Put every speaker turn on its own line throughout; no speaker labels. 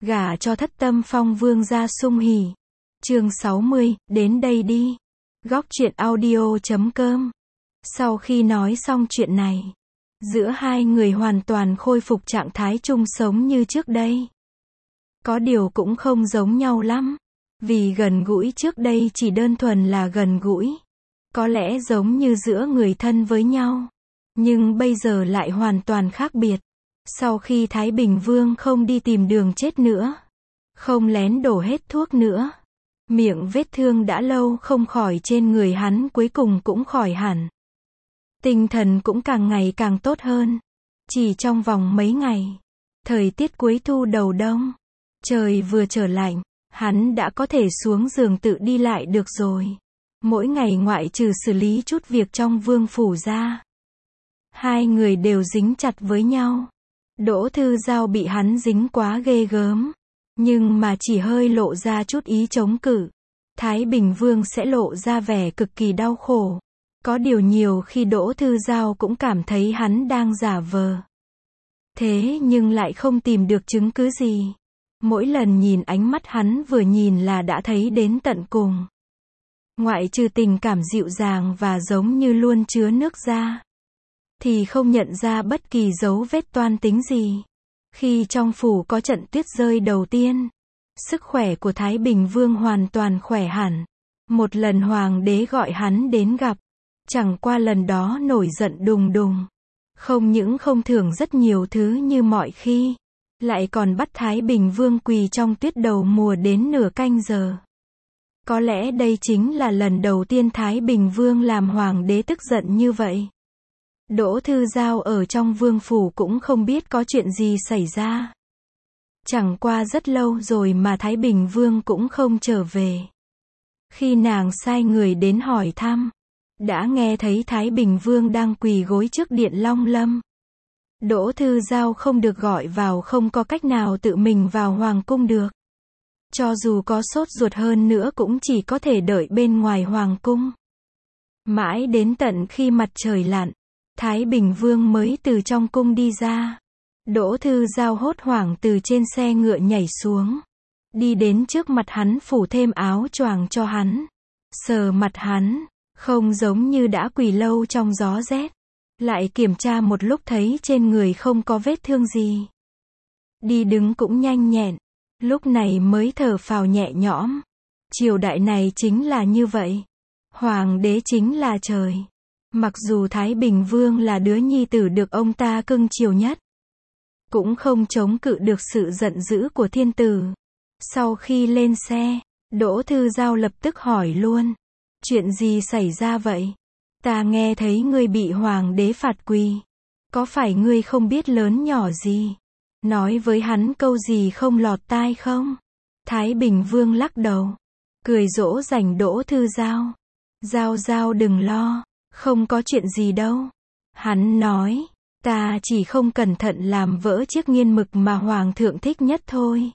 gả cho Thất Tâm Phong vương gia sung hỉ. Chương 60, đến đây đi. Góc truyện audio.com. Sau khi nói xong chuyện này, giữa hai người hoàn toàn khôi phục trạng thái chung sống như trước đây. Có điều cũng không giống nhau lắm. Vì gần gũi trước đây chỉ đơn thuần là gần gũi. Có lẽ giống như giữa người thân với nhau. Nhưng bây giờ lại hoàn toàn khác biệt. Sau khi Thái Bình Vương không đi tìm đường chết nữa, không lén đổ hết thuốc nữa, miệng vết thương đã lâu không khỏi trên người hắn cuối cùng cũng khỏi hẳn. Tinh thần cũng càng ngày càng tốt hơn. Chỉ trong vòng mấy ngày, thời tiết cuối thu đầu đông, trời vừa trở lạnh, hắn đã có thể xuống giường tự đi lại được rồi. Mỗi ngày ngoại trừ xử lý chút việc trong vương phủ ra, hai người đều dính chặt với nhau. Đỗ Thư Giao bị hắn dính quá ghê gớm, nhưng mà chỉ hơi lộ ra chút ý chống cự, Thái Bình Vương sẽ lộ ra vẻ cực kỳ đau khổ. Có điều nhiều khi Đỗ Thư Giao cũng cảm thấy hắn đang giả vờ. Thế nhưng lại không tìm được chứng cứ gì. Mỗi lần nhìn ánh mắt hắn vừa nhìn là đã thấy đến tận cùng. Ngoại trừ tình cảm dịu dàng và giống như luôn chứa nước ra, thì không nhận ra bất kỳ dấu vết toan tính gì. Khi trong phủ có trận tuyết rơi đầu tiên, sức khỏe của Thái Bình Vương hoàn toàn khỏe hẳn. Một lần hoàng đế gọi hắn đến gặp, chẳng qua lần đó nổi giận đùng đùng. Không những không thưởng rất nhiều thứ như mọi khi, lại còn bắt Thái Bình Vương quỳ trong tuyết đầu mùa đến nửa canh giờ. Có lẽ đây chính là lần đầu tiên Thái Bình Vương làm hoàng đế tức giận như vậy. Đỗ Thư Giao ở trong vương phủ cũng không biết có chuyện gì xảy ra. Chẳng qua rất lâu rồi mà Thái Bình Vương cũng không trở về. Khi nàng sai người đến hỏi thăm, đã nghe thấy Thái Bình Vương đang quỳ gối trước điện Long Lâm. Đỗ Thư Giao không được gọi vào, không có cách nào tự mình vào hoàng cung được. Cho dù có sốt ruột hơn nữa cũng chỉ có thể đợi bên ngoài hoàng cung. Mãi đến tận khi mặt trời lặn, Thái Bình Vương mới từ trong cung đi ra. Đỗ Thư Giao hốt hoảng từ trên xe ngựa nhảy xuống, đi đến trước mặt hắn phủ thêm áo choàng cho hắn, sờ mặt hắn, không giống như đã quỳ lâu trong gió rét. Lại kiểm tra một lúc thấy trên người không có vết thương gì. Đi đứng cũng nhanh nhẹn, lúc này mới thở phào nhẹ nhõm. Triều đại này chính là như vậy. Hoàng đế chính là trời. Mặc dù Thái Bình Vương là đứa nhi tử được ông ta cưng chiều nhất, cũng không chống cự được sự giận dữ của thiên tử. Sau khi lên xe, Đỗ Thư Giao lập tức hỏi luôn. Chuyện gì xảy ra vậy? Ta nghe thấy ngươi bị hoàng đế phạt quỳ. Có phải ngươi không biết lớn nhỏ gì? Nói với hắn câu gì không lọt tai không? Thái Bình Vương lắc đầu, cười dỗ dành Đỗ Thư Giao. Giao Giao đừng lo, không có chuyện gì đâu. Hắn nói, ta chỉ không cẩn thận làm vỡ chiếc nghiên mực mà hoàng thượng thích nhất thôi.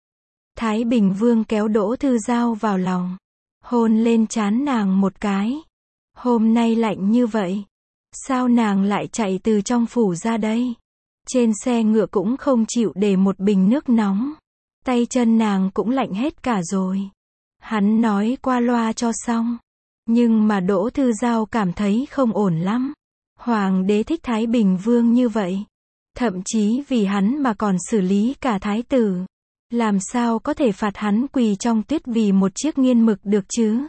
Thái Bình Vương kéo Đỗ Thư Giao vào lòng, hôn lên trán nàng một cái. Hôm nay lạnh như vậy, sao nàng lại chạy từ trong phủ ra đây? Trên xe ngựa cũng không chịu để một bình nước nóng. Tay chân nàng cũng lạnh hết cả rồi. Hắn nói qua loa cho xong. Nhưng mà Đỗ Thư Giao cảm thấy không ổn lắm. Hoàng đế thích Thái Bình Vương như vậy. Thậm chí vì hắn mà còn xử lý cả thái tử. Làm sao có thể phạt hắn quỳ trong tuyết vì một chiếc nghiên mực được chứ?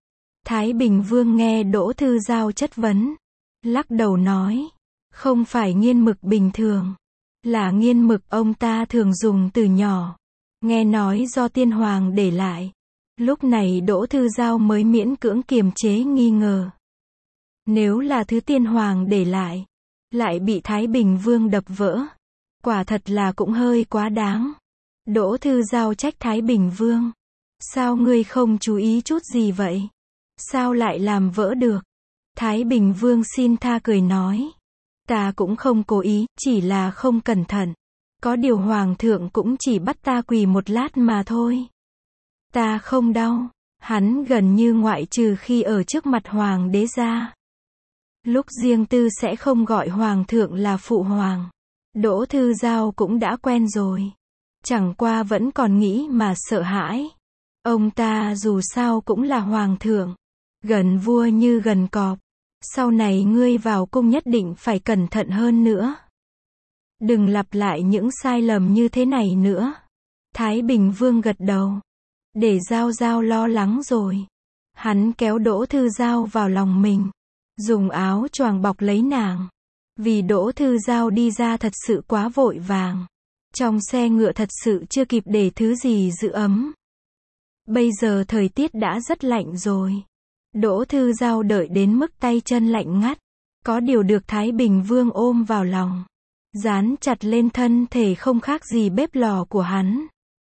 Thái Bình Vương nghe Đỗ Thư Giao chất vấn, lắc đầu nói, không phải nghiên mực bình thường, là nghiên mực ông ta thường dùng từ nhỏ, nghe nói do tiên hoàng để lại. Lúc này Đỗ Thư Giao mới miễn cưỡng kiềm chế nghi ngờ. Nếu là thứ tiên hoàng để lại bị Thái Bình Vương đập vỡ, quả thật là cũng hơi quá đáng. Đỗ Thư Giao trách Thái Bình Vương, sao ngươi không chú ý chút gì vậy? Sao lại làm vỡ được? Thái Bình Vương xin tha cười nói, ta cũng không cố ý, chỉ là không cẩn thận. Có điều hoàng thượng cũng chỉ bắt ta quỳ một lát mà thôi. Ta không đau. Hắn gần như ngoại trừ khi ở trước mặt hoàng đế ra, lúc riêng tư sẽ không gọi hoàng thượng là phụ hoàng. Đỗ Thư Giao cũng đã quen rồi. Chẳng qua vẫn còn nghĩ mà sợ hãi. Ông ta dù sao cũng là hoàng thượng. Gần vua như gần cọp. Sau này ngươi vào cung nhất định phải cẩn thận hơn nữa. Đừng lặp lại những sai lầm như thế này nữa. Thái Bình Vương gật đầu. Để Giao Giao lo lắng rồi. Hắn kéo Đỗ Thư Giao vào lòng mình. Dùng áo choàng bọc lấy nàng. Vì Đỗ Thư Giao đi ra thật sự quá vội vàng. Trong xe ngựa thật sự chưa kịp để thứ gì giữ ấm. Bây giờ thời tiết đã rất lạnh rồi. Đỗ Thư Giao đợi đến mức tay chân lạnh ngắt. Có điều được Thái Bình Vương ôm vào lòng. Dán chặt lên thân thể không khác gì bếp lò của hắn.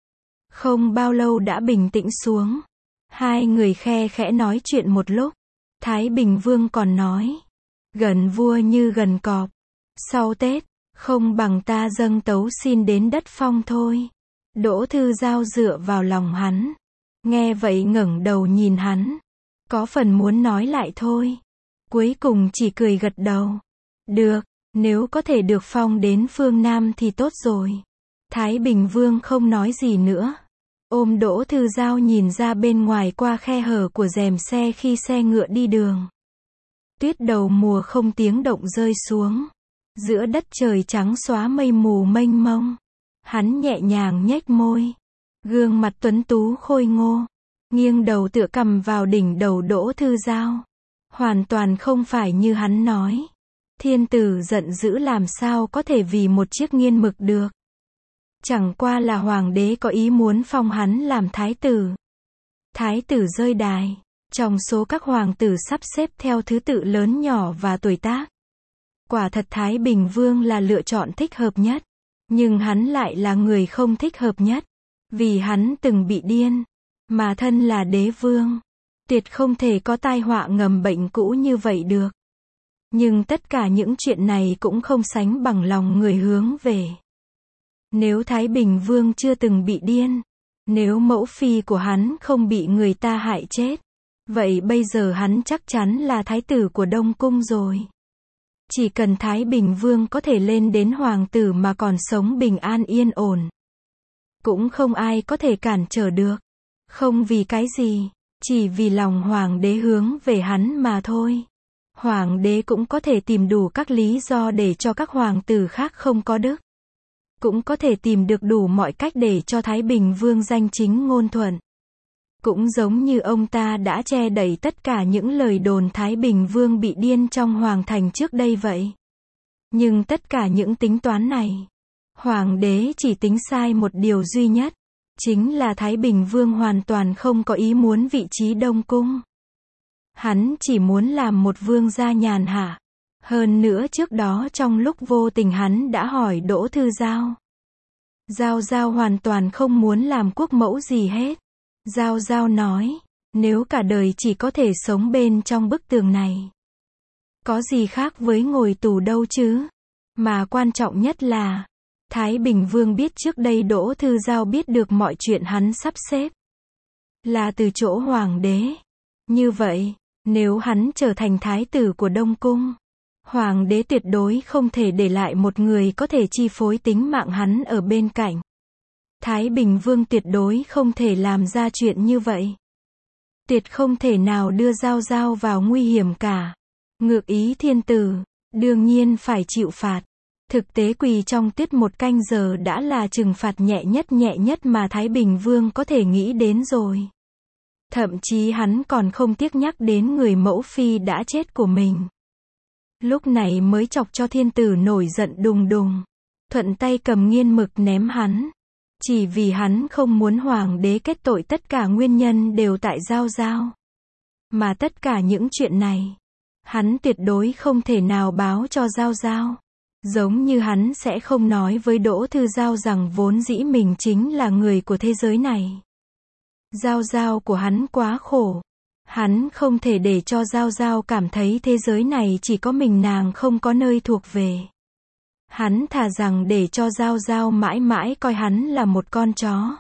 Không bao lâu đã bình tĩnh xuống. Hai người khe khẽ nói chuyện một lúc. Thái Bình Vương còn nói. Gần vua như gần cọp. Sau Tết, không bằng ta dâng tấu xin đến đất Phong thôi. Đỗ Thư Giao dựa vào lòng hắn. Nghe vậy ngẩng đầu nhìn hắn. Có phần muốn nói lại thôi. Cuối cùng chỉ cười gật đầu. Được, nếu có thể được phong đến phương Nam thì tốt rồi. Thái Bình Vương không nói gì nữa. Ôm Đỗ Thư Giao nhìn ra bên ngoài qua khe hở của rèm xe khi xe ngựa đi đường. Tuyết đầu mùa không tiếng động rơi xuống. Giữa đất trời trắng xóa mây mù mênh mông. Hắn nhẹ nhàng nhếch môi. Gương mặt tuấn tú khôi ngô. Nghiêng đầu tựa cầm vào đỉnh đầu Đỗ Thư Giao. Hoàn toàn không phải như hắn nói. Thiên tử giận dữ làm sao có thể vì một chiếc nghiên mực được. Chẳng qua là hoàng đế có ý muốn phong hắn làm thái tử. Thái tử rơi đài. Trong số các hoàng tử sắp xếp theo thứ tự lớn nhỏ và tuổi tác. Quả thật Thái Bình Vương là lựa chọn thích hợp nhất. Nhưng hắn lại là người không thích hợp nhất. Vì hắn từng bị điên. Mà thân là đế vương. Tuyệt không thể có tai họa ngầm bệnh cũ như vậy được. Nhưng tất cả những chuyện này cũng không sánh bằng lòng người hướng về. Nếu Thái Bình Vương chưa từng bị điên. Nếu mẫu phi của hắn không bị người ta hại chết. Vậy bây giờ hắn chắc chắn là thái tử của Đông Cung rồi. Chỉ cần Thái Bình Vương có thể lên đến hoàng tử mà còn sống bình an yên ổn. Cũng không ai có thể cản trở được. Không vì cái gì, chỉ vì lòng hoàng đế hướng về hắn mà thôi. Hoàng đế cũng có thể tìm đủ các lý do để cho các hoàng tử khác không có đức. Cũng có thể tìm được đủ mọi cách để cho Thái Bình Vương danh chính ngôn thuận. Cũng giống như ông ta đã che đậy tất cả những lời đồn Thái Bình Vương bị điên trong hoàng thành trước đây vậy. Nhưng tất cả những tính toán này, hoàng đế chỉ tính sai một điều duy nhất. Chính là Thái Bình Vương hoàn toàn không có ý muốn vị trí Đông Cung. Hắn chỉ muốn làm một vương gia nhàn hạ. Hơn nữa trước đó trong lúc vô tình hắn đã hỏi Đỗ Thư Giao. Giao Giao hoàn toàn không muốn làm quốc mẫu gì hết. Giao Giao nói, nếu cả đời chỉ có thể sống bên trong bức tường này. Có gì khác với ngồi tù đâu chứ? Mà quan trọng nhất là, Thái Bình Vương biết trước đây Đỗ Thư Giao biết được mọi chuyện hắn sắp xếp. Là từ chỗ hoàng đế. Như vậy, nếu hắn trở thành thái tử của Đông Cung, hoàng đế tuyệt đối không thể để lại một người có thể chi phối tính mạng hắn ở bên cạnh. Thái Bình Vương tuyệt đối không thể làm ra chuyện như vậy. Tuyệt không thể nào đưa Giao Giao vào nguy hiểm cả. Ngược ý thiên tử, đương nhiên phải chịu phạt. Thực tế quỳ trong tuyết 1 canh giờ đã là trừng phạt nhẹ nhất mà Thái Bình Vương có thể nghĩ đến rồi. Thậm chí hắn còn không tiếc nhắc đến người mẫu phi đã chết của mình. Lúc này mới chọc cho thiên tử nổi giận đùng đùng. Thuận tay cầm nghiên mực ném hắn. Chỉ vì hắn không muốn hoàng đế kết tội tất cả nguyên nhân đều tại Giao Giao. Mà tất cả những chuyện này, hắn tuyệt đối không thể nào báo cho Giao Giao. Giống như hắn sẽ không nói với Đỗ Thư Giao rằng vốn dĩ mình chính là người của thế giới này. Giao Giao của hắn quá khổ. Hắn không thể để cho Giao Giao cảm thấy thế giới này chỉ có mình nàng không có nơi thuộc về. Hắn thà rằng để cho Giao Giao mãi mãi coi hắn là một con chó.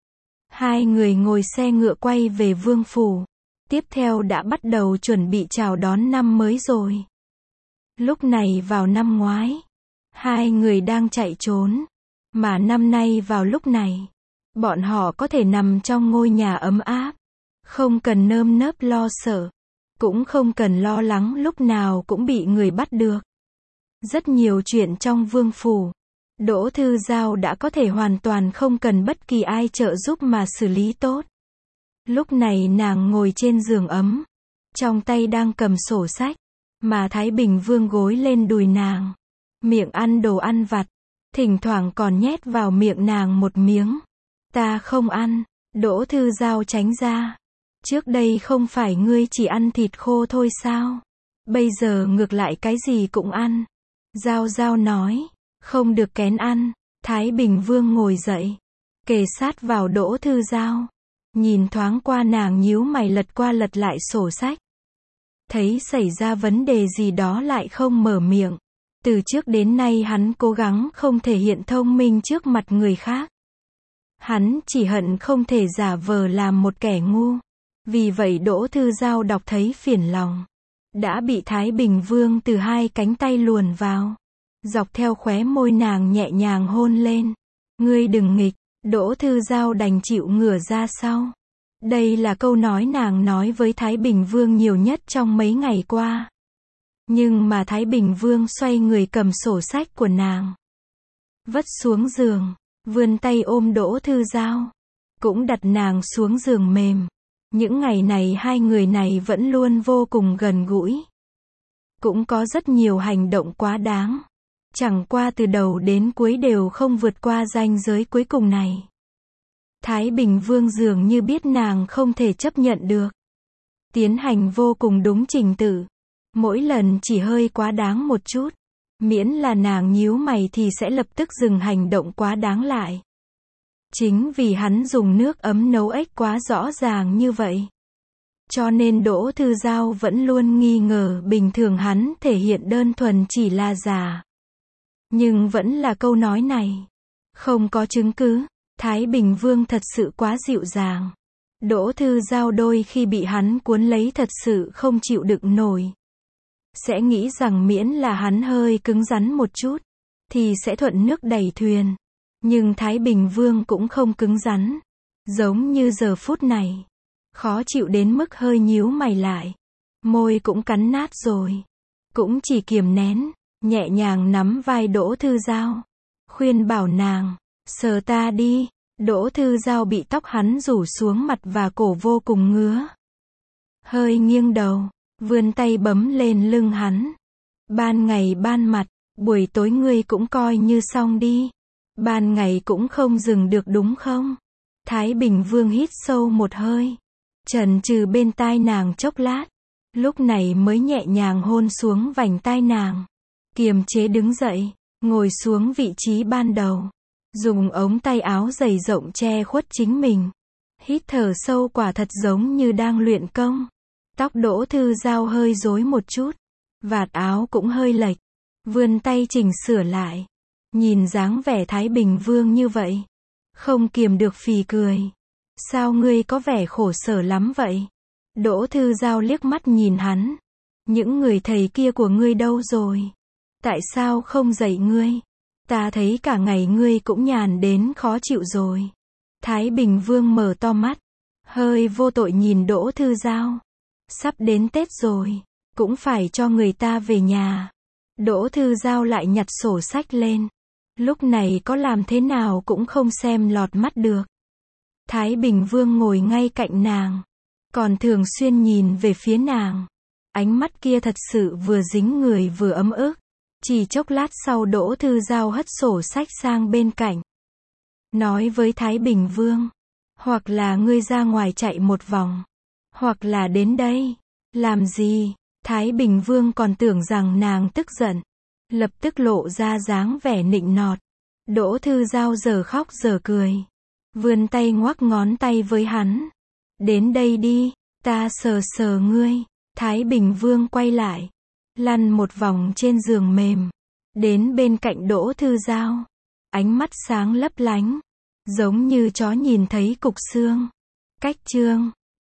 Hai người ngồi xe ngựa quay về vương phủ. Tiếp theo đã bắt đầu chuẩn bị chào đón năm mới rồi. Lúc này vào năm ngoái, hai người đang chạy trốn. Mà năm nay vào lúc này, bọn họ có thể nằm trong ngôi nhà ấm áp, không cần nơm nớp lo sợ, cũng không cần lo lắng lúc nào cũng bị người bắt được. Rất nhiều chuyện trong vương phủ, Đỗ Thư Giao đã có thể hoàn toàn không cần bất kỳ ai trợ giúp mà xử lý tốt. Lúc này nàng ngồi trên giường ấm, trong tay đang cầm sổ sách, mà Thái Bình Vương gối lên đùi nàng, miệng ăn đồ ăn vặt, thỉnh thoảng còn nhét vào miệng nàng một miếng. Ta không ăn, Đỗ Thư Giao tránh ra. Trước đây không phải ngươi chỉ ăn thịt khô thôi sao? Bây giờ ngược lại cái gì cũng ăn. Giao Giao nói, không được kén ăn. Thái Bình Vương ngồi dậy, kề sát vào Đỗ Thư Giao, nhìn thoáng qua nàng nhíu mày lật qua lật lại sổ sách. Thấy xảy ra vấn đề gì đó lại không mở miệng. Từ trước đến nay hắn cố gắng không thể hiện thông minh trước mặt người khác. Hắn chỉ hận không thể giả vờ làm một kẻ ngu. Vì vậy Đỗ Thư Giao đọc thấy phiền lòng. Đã bị Thái Bình Vương từ hai cánh tay luồn vào. Dọc theo khóe môi nàng nhẹ nhàng hôn lên. Ngươi đừng nghịch, Đỗ Thư Giao đành chịu ngửa ra sau. Đây là câu nói nàng nói với Thái Bình Vương nhiều nhất trong mấy ngày qua. Nhưng mà Thái Bình Vương xoay người cầm sổ sách của nàng, vất xuống giường, vươn tay ôm Đỗ Thư Giao, cũng đặt nàng xuống giường mềm. Những ngày này hai người này vẫn luôn vô cùng gần gũi. Cũng có rất nhiều hành động quá đáng. Chẳng qua từ đầu đến cuối đều không vượt qua ranh giới cuối cùng này. Thái Bình Vương dường như biết nàng không thể chấp nhận được. Tiến hành vô cùng đúng trình tự. Mỗi lần chỉ hơi quá đáng một chút. Miễn là nàng nhíu mày thì sẽ lập tức dừng hành động quá đáng lại. Chính vì hắn dùng nước ấm nấu ếch quá rõ ràng như vậy. Cho nên Đỗ Thư Giao vẫn luôn nghi ngờ bình thường hắn thể hiện đơn thuần chỉ là giả. Nhưng vẫn là câu nói này. Không có chứng cứ. Thái Bình Vương thật sự quá dịu dàng. Đỗ Thư Giao đôi khi bị hắn cuốn lấy thật sự không chịu đựng nổi. Sẽ nghĩ rằng miễn là hắn hơi cứng rắn một chút, thì sẽ thuận nước đẩy thuyền. Nhưng Thái Bình Vương cũng không cứng rắn. Giống như giờ phút này. Khó chịu đến mức hơi nhíu mày lại. Môi cũng cắn nát rồi. Cũng chỉ kiềm nén, nhẹ nhàng nắm vai Đỗ Thư Giao. Khuyên bảo nàng, sờ ta đi. Đỗ Thư Giao bị tóc hắn rủ xuống mặt và cổ vô cùng ngứa. Hơi nghiêng đầu, vươn tay bấm lên lưng hắn. Ban ngày ban mặt, buổi tối ngươi cũng coi như xong đi. Ban ngày cũng không dừng được đúng không? Thái Bình Vương hít sâu một hơi, chần chừ bên tai nàng chốc lát, lúc này mới nhẹ nhàng hôn xuống vành tai nàng. Kiềm chế đứng dậy, ngồi xuống vị trí ban đầu, dùng ống tay áo dày rộng che khuất chính mình. Hít thở sâu quả thật giống như đang luyện công. Tóc Đỗ Thư Giao hơi rối một chút, vạt áo cũng hơi lệch, vươn tay chỉnh sửa lại. Nhìn dáng vẻ Thái Bình Vương như vậy, không kiềm được phì cười. Sao ngươi có vẻ khổ sở lắm vậy? Đỗ Thư Giao liếc mắt nhìn hắn. Những người thầy kia của ngươi đâu rồi? Tại sao không dạy ngươi? Ta thấy cả ngày ngươi cũng nhàn đến khó chịu rồi. Thái Bình Vương mở to mắt, hơi vô tội nhìn Đỗ Thư Giao. Sắp đến Tết rồi, cũng phải cho người ta về nhà. Đỗ Thư Giao lại nhặt sổ sách lên. Lúc này có làm thế nào cũng không xem lọt mắt được. Thái Bình Vương ngồi ngay cạnh nàng, còn thường xuyên nhìn về phía nàng. Ánh mắt kia thật sự vừa dính người vừa ấm ức. Chỉ chốc lát sau Đỗ Thư Giao hất sổ sách sang bên cạnh. Nói với Thái Bình Vương, hoặc là ngươi ra ngoài chạy một vòng, hoặc là đến đây. Làm gì? Thái Bình Vương còn tưởng rằng nàng tức giận, lập tức lộ ra dáng vẻ nịnh nọt. Đỗ Thư Giao giờ khóc giờ cười, vươn tay ngoắc ngón tay với hắn. Đến đây đi, ta sờ sờ ngươi. Thái Bình Vương quay lại, lăn một vòng trên giường mềm, đến bên cạnh Đỗ Thư Giao. Ánh mắt sáng lấp lánh, giống như chó nhìn thấy cục xương. Cách chương